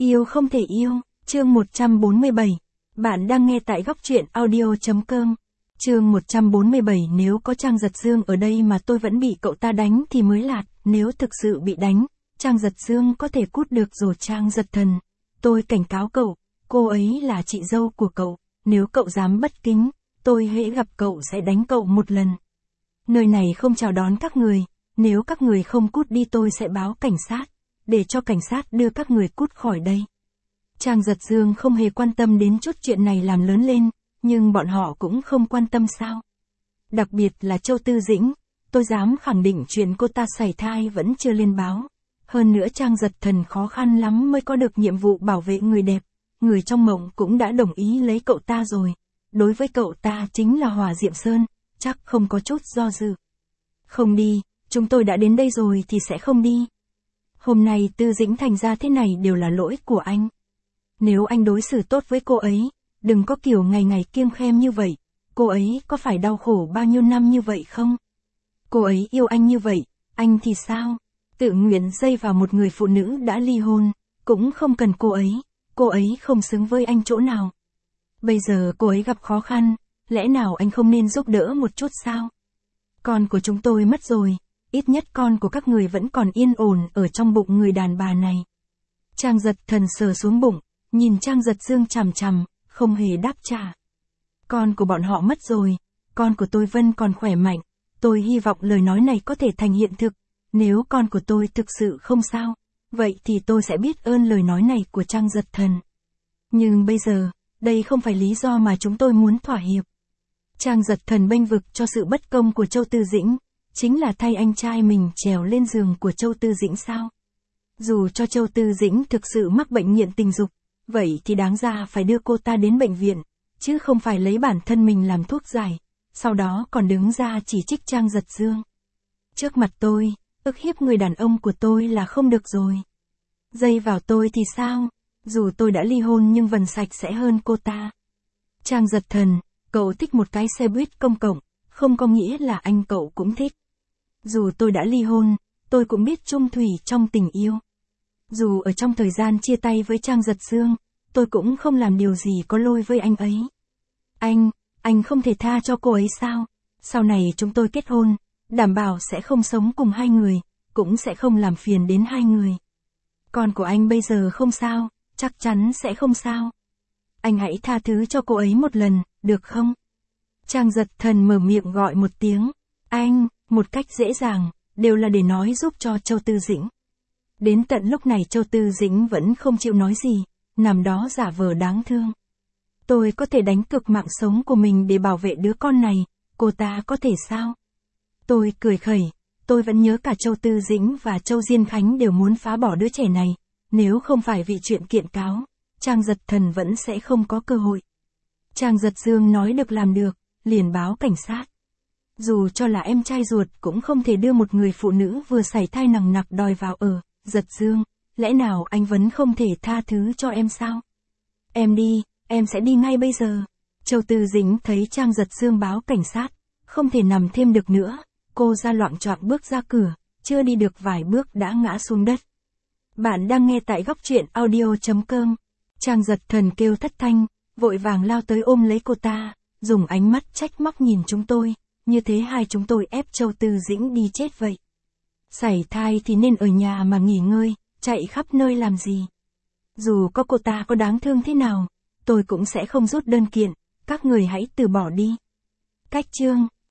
Yêu không thể yêu, chương 147. Bạn đang nghe tại góc truyện audio.com. Chương 147. Nếu có Trang Giật Dương ở đây mà tôi vẫn bị cậu ta đánh thì mới lạt, nếu thực sự bị đánh, Trang Giật Dương có thể cút được rồi. Trang Giật Thần, tôi cảnh cáo cậu, cô ấy là chị dâu của cậu, nếu cậu dám bất kính, tôi hễ gặp cậu sẽ đánh cậu một lần. Nơi này không chào đón các người, nếu các người không cút đi tôi sẽ báo cảnh sát, để cho cảnh sát đưa các người cút khỏi đây. Trang Giật Dương không hề quan tâm đến chút chuyện này làm lớn lên, nhưng bọn họ cũng không quan tâm sao. Đặc biệt là Châu Tư Dĩnh, tôi dám khẳng định chuyện cô ta sảy thai vẫn chưa lên báo. Hơn nữa Trang Giật Thần khó khăn lắm mới có được nhiệm vụ bảo vệ người đẹp, người trong mộng cũng đã đồng ý lấy cậu ta rồi. Đối với cậu ta chính là Hỏa Diệm Sơn, chắc không có chút do dự. Không đi, chúng tôi đã đến đây rồi thì sẽ không đi. Hôm nay Tư Dĩnh thành ra thế này đều là lỗi của anh. Nếu anh đối xử tốt với cô ấy, đừng có kiểu ngày ngày kiêng khem như vậy, cô ấy có phải đau khổ bao nhiêu năm như vậy không? Cô ấy yêu anh như vậy, anh thì sao? Tự nguyện dây vào một người phụ nữ đã ly hôn, cũng không cần cô ấy không xứng với anh chỗ nào. Bây giờ cô ấy gặp khó khăn, lẽ nào anh không nên giúp đỡ một chút sao? Con của chúng tôi mất rồi, ít nhất con của các người vẫn còn yên ổn ở trong bụng người đàn bà này. Trang Giật Thần sờ xuống bụng, nhìn Trang Giật Dương chằm chằm, không hề đáp trả. Con của bọn họ mất rồi, con của tôi vẫn còn khỏe mạnh, tôi hy vọng lời nói này có thể thành hiện thực. Nếu con của tôi thực sự không sao, vậy thì tôi sẽ biết ơn lời nói này của Trang Giật Thần. Nhưng bây giờ, đây không phải lý do mà chúng tôi muốn thỏa hiệp. Trang Giật Thần bênh vực cho sự bất công của Châu Tư Dĩnh, chính là thay anh trai mình trèo lên giường của Châu Tư Dĩnh sao? Dù cho Châu Tư Dĩnh thực sự mắc bệnh nghiện tình dục, vậy thì đáng ra phải đưa cô ta đến bệnh viện, chứ không phải lấy bản thân mình làm thuốc giải, sau đó còn đứng ra chỉ trích Trang Giật Dương. Trước mặt tôi, ức hiếp người đàn ông của tôi là không được rồi. Dây vào tôi thì sao? Dù tôi đã ly hôn nhưng vẫn sạch sẽ hơn cô ta. Trang Giật Thần, cậu thích một cái xe buýt công cộng, không có nghĩa là anh cậu cũng thích. Dù tôi đã ly hôn, tôi cũng biết chung thủy trong tình yêu. Dù ở trong thời gian chia tay với Trang Giật Dương, tôi cũng không làm điều gì có lỗi với anh ấy. Anh không thể tha cho cô ấy sao? Sau này chúng tôi kết hôn, đảm bảo sẽ không sống cùng hai người, cũng sẽ không làm phiền đến hai người. Con của anh bây giờ không sao, chắc chắn sẽ không sao. Anh hãy tha thứ cho cô ấy một lần, được không? Trang Giật Thần mở miệng gọi một tiếng, anh, một cách dễ dàng, đều là để nói giúp cho Châu Tư Dĩnh. Đến tận lúc này Châu Tư Dĩnh vẫn không chịu nói gì, nằm đó giả vờ đáng thương. Tôi có thể đánh cược mạng sống của mình để bảo vệ đứa con này, cô ta có thể sao? Tôi cười khẩy, tôi vẫn nhớ cả Châu Tư Dĩnh và Châu Diên Khánh đều muốn phá bỏ đứa trẻ này, nếu không phải vì chuyện kiện cáo, Trang Giật Thần vẫn sẽ không có cơ hội. Trang Giật Dương nói được làm được, liền báo cảnh sát. Dù cho là em trai ruột cũng không thể đưa một người phụ nữ vừa sảy thai nằng nặc đòi vào ở. Giật Dương, lẽ nào anh vẫn không thể tha thứ cho em sao? Em đi, em sẽ đi ngay bây giờ. Châu Tư Dĩnh thấy Trang Giật Dương báo cảnh sát, không thể nằm thêm được nữa, cô ra loạng choạng bước ra cửa, chưa đi được vài bước đã ngã xuống đất. Bạn đang nghe tại góc truyện audio.com. Trang Giật Thần kêu thất thanh, vội vàng lao tới ôm lấy cô ta, dùng ánh mắt trách móc nhìn chúng tôi, như thế hai chúng tôi ép Châu Tư Dĩnh đi chết vậy. Sảy thai thì nên ở nhà mà nghỉ ngơi, chạy khắp nơi làm gì? Dù có cô ta có đáng thương thế nào, tôi cũng sẽ không rút đơn kiện, các người hãy từ bỏ đi. Cách chương